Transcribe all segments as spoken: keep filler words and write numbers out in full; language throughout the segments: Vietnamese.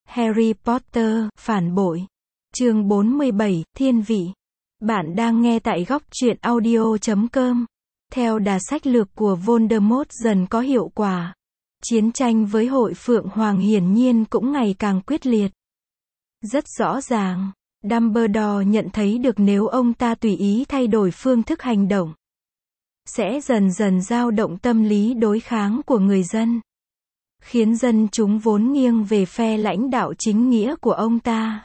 Harry Potter, phản bội. Chương bốn mươi bảy, Thiên vị. Bạn đang nghe tại góc truyện audio chấm com. Theo đà sách lược của Voldemort dần có hiệu quả, chiến tranh với Hội Phượng Hoàng hiển nhiên cũng ngày càng quyết liệt. Rất rõ ràng, Dumbledore nhận thấy được nếu ông ta tùy ý thay đổi phương thức hành động, sẽ dần dần dao động tâm lý đối kháng của người dân, khiến dân chúng vốn nghiêng về phe lãnh đạo chính nghĩa của ông ta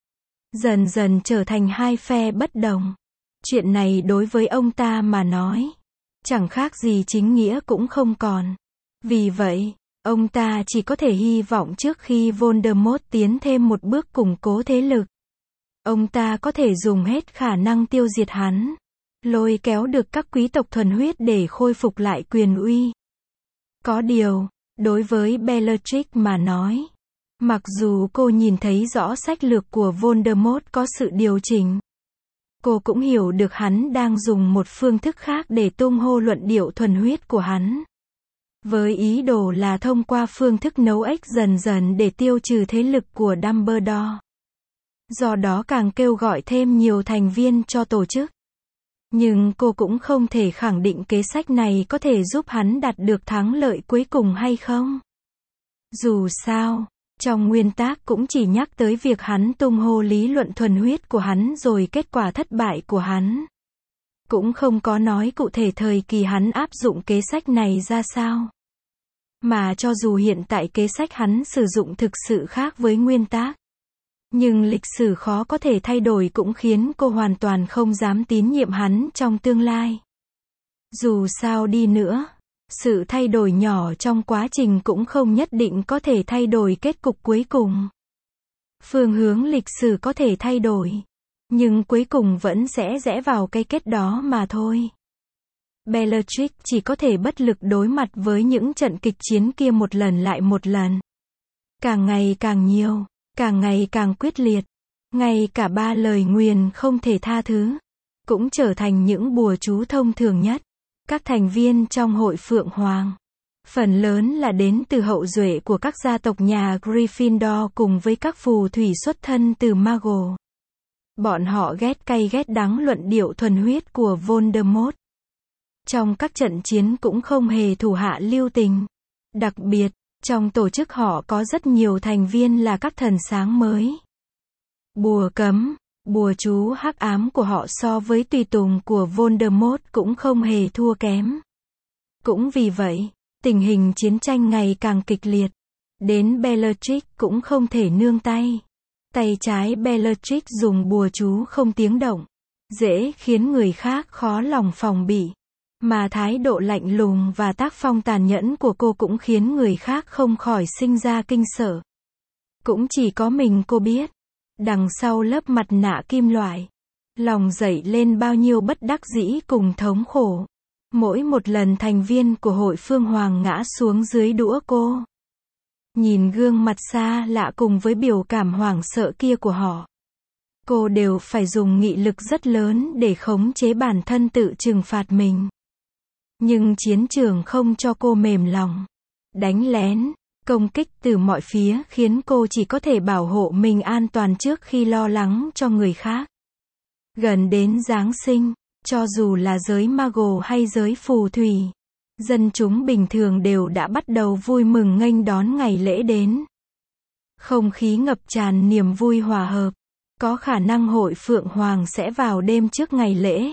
dần dần trở thành hai phe bất đồng. Chuyện này đối với ông ta mà nói, chẳng khác gì chính nghĩa cũng không còn. Vì vậy, ông ta chỉ có thể hy vọng trước khi Voldemort tiến thêm một bước củng cố thế lực, ông ta có thể dùng hết khả năng tiêu diệt hắn, lôi kéo được các quý tộc thuần huyết để khôi phục lại quyền uy. Có điều, đối với Bellatrix mà nói, mặc dù cô nhìn thấy rõ sách lược của Voldemort có sự điều chỉnh, cô cũng hiểu được hắn đang dùng một phương thức khác để tung hô luận điệu thuần huyết của hắn, với ý đồ là thông qua phương thức nấu ếch dần dần để tiêu trừ thế lực của Dumbledore. Do đó càng kêu gọi thêm nhiều thành viên cho tổ chức. Nhưng cô cũng không thể khẳng định kế sách này có thể giúp hắn đạt được thắng lợi cuối cùng hay không. Dù sao, trong nguyên tác cũng chỉ nhắc tới việc hắn tung hô lý luận thuần huyết của hắn rồi kết quả thất bại của hắn. Cũng không có nói cụ thể thời kỳ hắn áp dụng kế sách này ra sao. Mà cho dù hiện tại kế sách hắn sử dụng thực sự khác với nguyên tác, nhưng lịch sử khó có thể thay đổi cũng khiến cô hoàn toàn không dám tín nhiệm hắn trong tương lai. Dù sao đi nữa, sự thay đổi nhỏ trong quá trình cũng không nhất định có thể thay đổi kết cục cuối cùng. Phương hướng lịch sử có thể thay đổi, nhưng cuối cùng vẫn sẽ rẽ vào cái kết đó mà thôi. Bellatrix chỉ có thể bất lực đối mặt với những trận kịch chiến kia một lần lại một lần. Càng ngày càng nhiều, càng ngày càng quyết liệt. Ngay cả ba lời nguyền không thể tha thứ cũng trở thành những bùa chú thông thường nhất. Các thành viên trong Hội Phượng Hoàng, phần lớn là đến từ hậu duệ của các gia tộc nhà Gryffindor cùng với các phù thủy xuất thân từ Muggle. Bọn họ ghét cay ghét đắng luận điệu thuần huyết của Voldemort. Trong các trận chiến cũng không hề thủ hạ lưu tình. Đặc biệt, trong tổ chức họ có rất nhiều thành viên là các thần sáng mới. Bùa cấm, bùa chú hắc ám của họ so với tùy tùng của Voldemort cũng không hề thua kém. Cũng vì vậy, tình hình chiến tranh ngày càng kịch liệt. Đến Bellatrix cũng không thể nương tay. Tay trái Bellatrix dùng bùa chú không tiếng động, dễ khiến người khác khó lòng phòng bị. Mà thái độ lạnh lùng và tác phong tàn nhẫn của cô cũng khiến người khác không khỏi sinh ra kinh sợ. Cũng chỉ có mình cô biết, đằng sau lớp mặt nạ kim loại, lòng dậy lên bao nhiêu bất đắc dĩ cùng thống khổ. Mỗi một lần thành viên của Hội Phương Hoàng ngã xuống dưới đũa cô, nhìn gương mặt xa lạ cùng với biểu cảm hoảng sợ kia của họ, cô đều phải dùng nghị lực rất lớn để khống chế bản thân tự trừng phạt mình. Nhưng chiến trường không cho cô mềm lòng. Đánh lén, công kích từ mọi phía khiến cô chỉ có thể bảo hộ mình an toàn trước khi lo lắng cho người khác. Gần đến Giáng sinh, cho dù là giới Muggle hay giới phù thủy, dân chúng bình thường đều đã bắt đầu vui mừng nghênh đón ngày lễ đến. Không khí ngập tràn niềm vui hòa hợp. Có khả năng Hội Phượng Hoàng sẽ vào đêm trước ngày lễ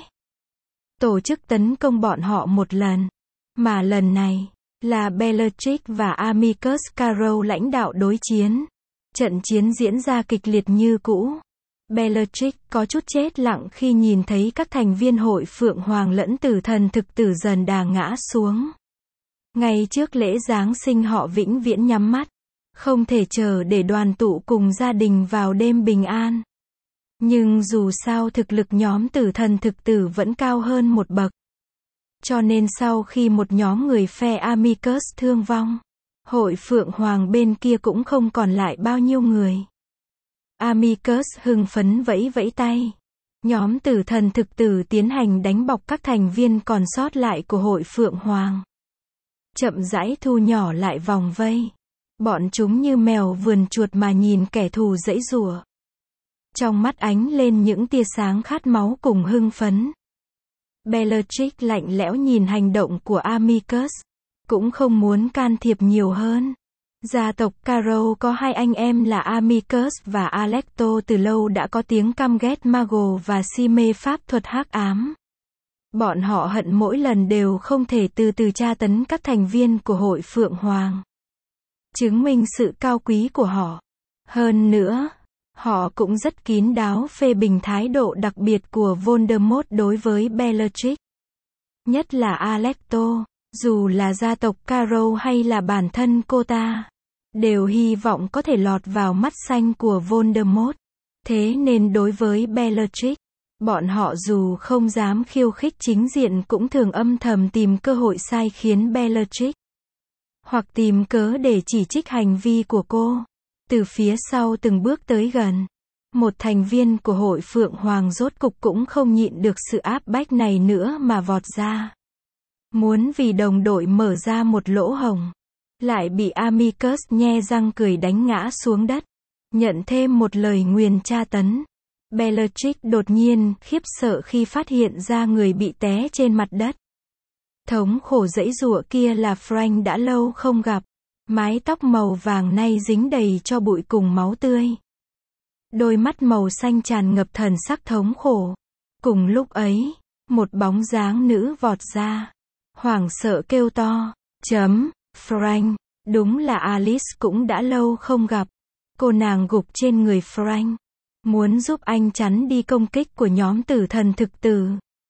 tổ chức tấn công bọn họ một lần. Mà lần này, là Bellatrix và Amicus Carroll lãnh đạo đối chiến. Trận chiến diễn ra kịch liệt như cũ. Bellatrix có chút chết lặng khi nhìn thấy các thành viên Hội Phượng Hoàng lẫn tử thần thực tử dần đà ngã xuống. Ngay trước lễ Giáng sinh họ vĩnh viễn nhắm mắt, không thể chờ để đoàn tụ cùng gia đình vào đêm bình an. Nhưng dù sao thực lực nhóm tử thần thực tử vẫn cao hơn một bậc. Cho nên sau khi một nhóm người phe Amicus thương vong, Hội Phượng Hoàng bên kia cũng không còn lại bao nhiêu người. Amicus hưng phấn vẫy vẫy tay. Nhóm tử thần thực tử tiến hành đánh bọc các thành viên còn sót lại của Hội Phượng Hoàng. Chậm rãi thu nhỏ lại vòng vây. Bọn chúng như mèo vườn chuột mà nhìn kẻ thù giãy giụa. Trong mắt ánh lên những tia sáng khát máu cùng hưng phấn. Bellatrix lạnh lẽo nhìn hành động của Amicus, cũng không muốn can thiệp nhiều hơn. Gia tộc Caro có hai anh em là Amicus và Alecto từ lâu đã có tiếng căm ghét Mago và si mê pháp thuật hắc ám. Bọn họ hận mỗi lần đều không thể từ từ tra tấn các thành viên của hội Phượng Hoàng. Chứng minh sự cao quý của họ. Hơn nữa, họ cũng rất kín đáo phê bình thái độ đặc biệt của Voldemort đối với Bellatrix. Nhất là Alecto, dù là gia tộc Caro hay là bản thân cô ta, đều hy vọng có thể lọt vào mắt xanh của Voldemort. Thế nên đối với Bellatrix, bọn họ dù không dám khiêu khích chính diện cũng thường âm thầm tìm cơ hội sai khiến Bellatrix, hoặc tìm cớ để chỉ trích hành vi của cô. Từ phía sau từng bước tới gần, một thành viên của hội Phượng Hoàng rốt cục cũng không nhịn được sự áp bách này nữa mà vọt ra. Muốn vì đồng đội mở ra một lỗ hổng, lại bị Amicus nhe răng cười đánh ngã xuống đất. Nhận thêm một lời nguyền tra tấn. Bellatrix đột nhiên khiếp sợ khi phát hiện ra người bị té trên mặt đất. Thống khổ giãy giụa kia là Frank đã lâu không gặp. Mái tóc màu vàng nay dính đầy cho bụi cùng máu tươi. Đôi mắt màu xanh tràn ngập thần sắc thống khổ. Cùng lúc ấy, một bóng dáng nữ vọt ra. Hoảng sợ kêu to. Chấm, Frank. Đúng là Alice cũng đã lâu không gặp. Cô nàng gục trên người Frank, muốn giúp anh chắn đi công kích của nhóm tử thần thực tử.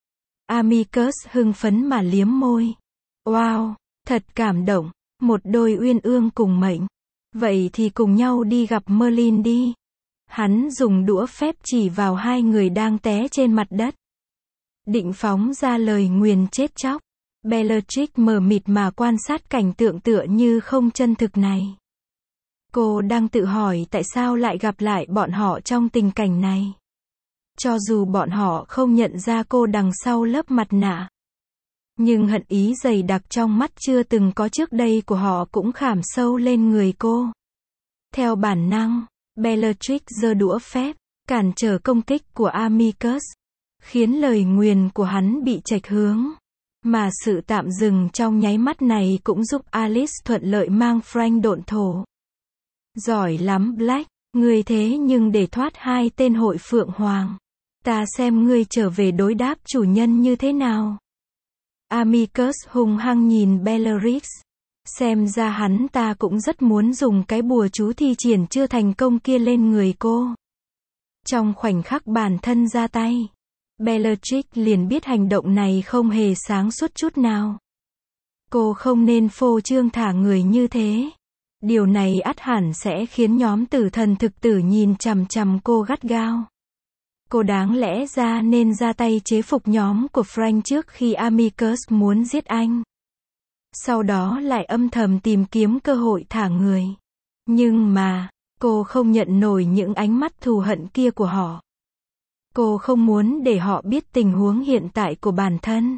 Amicus hưng phấn mà liếm môi. Wow, thật cảm động. Một đôi uyên ương cùng mệnh. Vậy thì cùng nhau đi gặp Merlin đi. Hắn dùng đũa phép chỉ vào hai người đang té trên mặt đất. Định phóng ra lời nguyền chết chóc. Bellatrix mờ mịt mà quan sát cảnh tượng tựa như không chân thực này. Cô đang tự hỏi tại sao lại gặp lại bọn họ trong tình cảnh này. Cho dù bọn họ không nhận ra cô đằng sau lớp mặt nạ, nhưng hận ý dày đặc trong mắt chưa từng có trước đây của họ cũng khảm sâu lên người cô. Theo bản năng, Bellatrix giơ đũa phép, cản trở công kích của Amicus, khiến lời nguyền của hắn bị chệch hướng. Mà sự tạm dừng trong nháy mắt này cũng giúp Alice thuận lợi mang Frank độn thổ. Giỏi lắm Black, ngươi thế nhưng để thoát hai tên hội Phượng Hoàng. Ta xem ngươi trở về đối đáp chủ nhân như thế nào. Amicus hung hăng nhìn Bellatrix. Xem ra hắn ta cũng rất muốn dùng cái bùa chú thi triển chưa thành công kia lên người cô. Trong khoảnh khắc bản thân ra tay, Bellatrix liền biết hành động này không hề sáng suốt chút nào. Cô không nên phô trương thả người như thế. Điều này ắt hẳn sẽ khiến nhóm tử thần thực tử nhìn chằm chằm cô gắt gao. Cô đáng lẽ ra nên ra tay chế phục nhóm của Frank trước khi Amicus muốn giết anh. Sau đó lại âm thầm tìm kiếm cơ hội thả người. Nhưng mà, cô không nhận nổi những ánh mắt thù hận kia của họ. Cô không muốn để họ biết tình huống hiện tại của bản thân.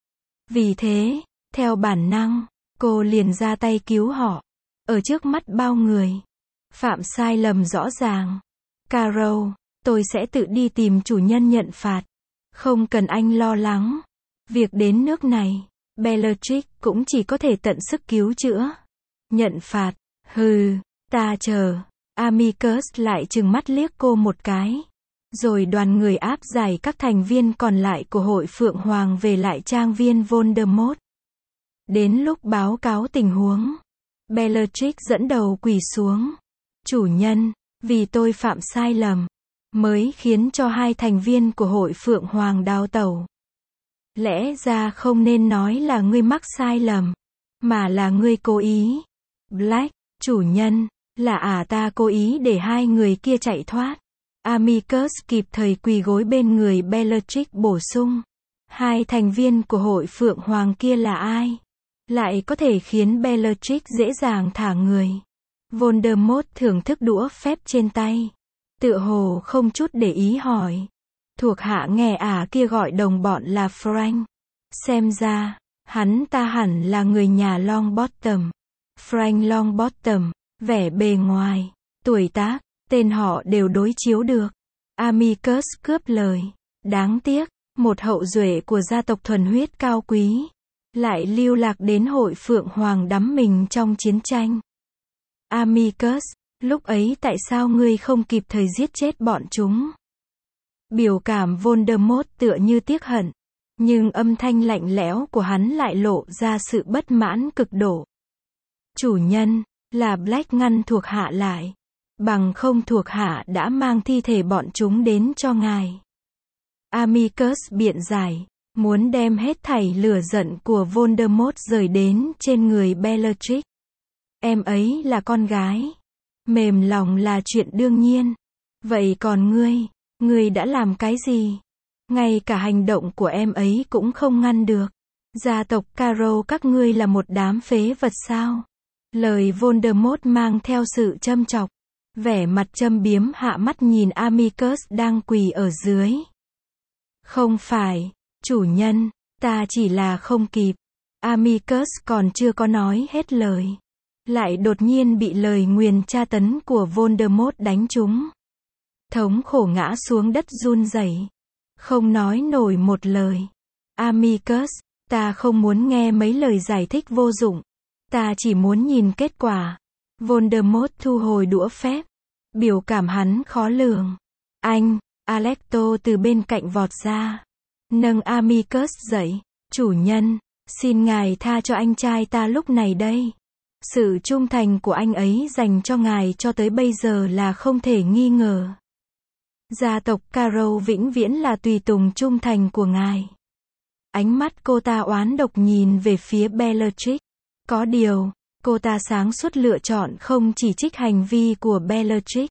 Vì thế, theo bản năng, cô liền ra tay cứu họ. Ở trước mắt bao người. Phạm sai lầm rõ ràng. Caro, tôi sẽ tự đi tìm chủ nhân nhận phạt. Không cần anh lo lắng. Việc đến nước này, Bellatrix cũng chỉ có thể tận sức cứu chữa. Nhận phạt, hừ, ta chờ. Amicus lại trừng mắt liếc cô một cái. Rồi đoàn người áp giải các thành viên còn lại của hội Phượng Hoàng về lại trang viên Voldemort. Đến lúc báo cáo tình huống, Bellatrix dẫn đầu quỳ xuống. Chủ nhân, vì tôi phạm sai lầm, mới khiến cho hai thành viên của hội Phượng Hoàng đào tẩu. Lẽ ra không nên nói là ngươi mắc sai lầm, mà là ngươi cố ý. Black, chủ nhân, là à ta cố ý để hai người kia chạy thoát. Amicus kịp thời quỳ gối bên người Bellatrix bổ sung. Hai thành viên của hội Phượng Hoàng kia là ai? Lại có thể khiến Bellatrix dễ dàng thả người. Voldemort thưởng thức đũa phép trên tay. Tựa hồ không chút để ý hỏi. Thuộc hạ nghe ả kia gọi đồng bọn là Frank. Xem ra, hắn ta hẳn là người nhà Longbottom. Frank Longbottom, vẻ bề ngoài, tuổi tác, tên họ đều đối chiếu được. Amicus cướp lời. Đáng tiếc, một hậu duệ của gia tộc thuần huyết cao quý, lại lưu lạc đến hội Phượng Hoàng đắm mình trong chiến tranh. Amicus, lúc ấy tại sao ngươi không kịp thời giết chết bọn chúng? Biểu cảm Voldemort tựa như tiếc hận, nhưng âm thanh lạnh lẽo của hắn lại lộ ra sự bất mãn cực độ. Chủ nhân, là Black ngăn thuộc hạ lại. Bằng không thuộc hạ đã mang thi thể bọn chúng đến cho ngài. Amicus biện giải, muốn đem hết thảy lửa giận của Voldemort rời đến trên người Bellatrix. Em ấy là con gái. Mềm lòng là chuyện đương nhiên. Vậy còn ngươi, ngươi đã làm cái gì? Ngay cả hành động của em ấy cũng không ngăn được. Gia tộc Carrow các ngươi là một đám phế vật sao? Lời Voldemort mang theo sự châm chọc. Vẻ mặt châm biếm hạ mắt nhìn Amicus đang quỳ ở dưới. Không phải, chủ nhân, ta chỉ là không kịp. Amicus còn chưa có nói hết lời. Lại đột nhiên bị lời nguyền tra tấn của Voldemort đánh trúng. Thống khổ ngã xuống đất run rẩy, không nói nổi một lời. Amicus, ta không muốn nghe mấy lời giải thích vô dụng. Ta chỉ muốn nhìn kết quả. Voldemort thu hồi đũa phép. Biểu cảm hắn khó lường. Anh, Alecto từ bên cạnh vọt ra. Nâng Amicus dậy. Chủ nhân, xin ngài tha cho anh trai ta lúc này đây. Sự trung thành của anh ấy dành cho ngài cho tới bây giờ là không thể nghi ngờ. Gia tộc Carrow vĩnh viễn là tùy tùng trung thành của ngài. Ánh mắt cô ta oán độc nhìn về phía Bellatrix. Có điều, cô ta sáng suốt lựa chọn không chỉ trích hành vi của Bellatrix.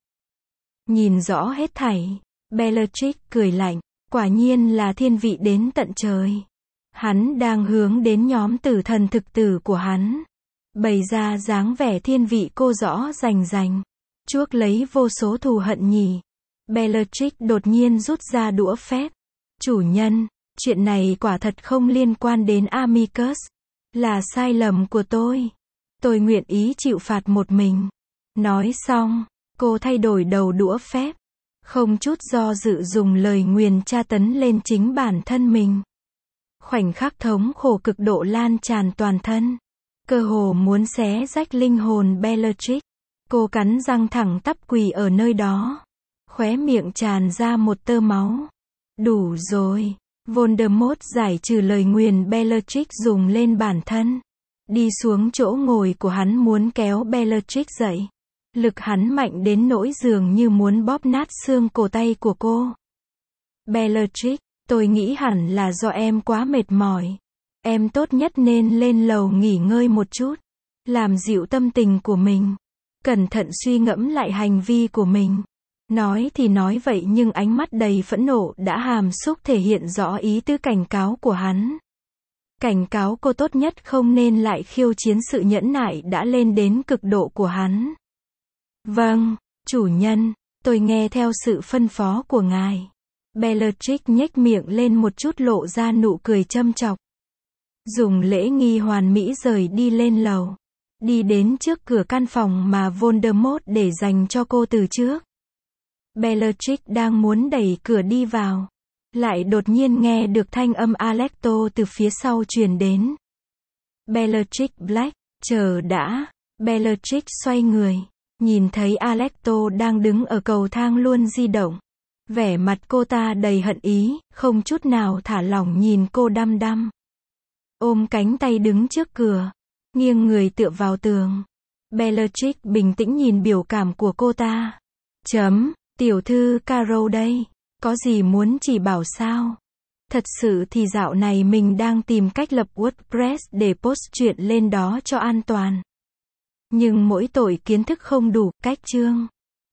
Nhìn rõ hết thảy, Bellatrix cười lạnh, quả nhiên là thiên vị đến tận trời. Hắn đang hướng đến nhóm tử thần thực tử của hắn. Bày ra dáng vẻ thiên vị cô rõ rành rành. Chuốc lấy vô số thù hận nhỉ. Bellatrix đột nhiên rút ra đũa phép. Chủ nhân, chuyện này quả thật không liên quan đến Amicus. Là sai lầm của tôi. Tôi nguyện ý chịu phạt một mình. Nói xong, cô thay đổi đầu đũa phép. Không chút do dự dùng lời nguyền tra tấn lên chính bản thân mình. Khoảnh khắc thống khổ cực độ lan tràn toàn thân. Cơ hồ muốn xé rách linh hồn Bellatrix. Cô cắn răng thẳng tắp quỳ ở nơi đó. Khóe miệng tràn ra một tơ máu. Đủ rồi. Voldemort giải trừ lời nguyền Bellatrix dùng lên bản thân. Đi xuống chỗ ngồi của hắn muốn kéo Bellatrix dậy. Lực hắn mạnh đến nỗi dường như muốn bóp nát xương cổ tay của cô. Bellatrix, tôi nghĩ hẳn là do em quá mệt mỏi. Em tốt nhất nên lên lầu nghỉ ngơi một chút. Làm dịu tâm tình của mình. Cẩn thận suy ngẫm lại hành vi của mình. Nói thì nói vậy nhưng ánh mắt đầy phẫn nộ đã hàm xúc thể hiện rõ ý tứ cảnh cáo của hắn. Cảnh cáo cô tốt nhất không nên lại khiêu chiến sự nhẫn nại đã lên đến cực độ của hắn. Vâng, chủ nhân, tôi nghe theo sự phân phó của ngài. Bellatrix nhếch miệng lên một chút lộ ra nụ cười châm chọc. Dùng lễ nghi hoàn mỹ rời đi lên lầu. Đi đến trước cửa căn phòng mà Voldemort để dành cho cô từ trước. Bellatrix đang muốn đẩy cửa đi vào. Lại đột nhiên nghe được thanh âm Alecto từ phía sau truyền đến. Bellatrix Black, chờ đã. Bellatrix xoay người. Nhìn thấy Alecto đang đứng ở cầu thang luôn di động. Vẻ mặt cô ta đầy hận ý, không chút nào thả lỏng nhìn cô đăm đăm. Ôm cánh tay đứng trước cửa. Nghiêng người tựa vào tường. Bellatrix bình tĩnh nhìn biểu cảm của cô ta. Chấm, tiểu thư Carrow đây. Có gì muốn chỉ bảo sao? Thật sự thì dạo này mình đang tìm cách lập WordPress để post chuyện lên đó cho an toàn. Nhưng mỗi tội kiến thức không đủ, cách chương.